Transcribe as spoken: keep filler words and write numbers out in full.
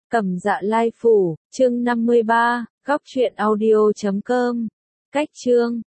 Cẩm Dạ Lai Phủ, chương năm mươi ba, góc truyện audio chấm com. Cách chương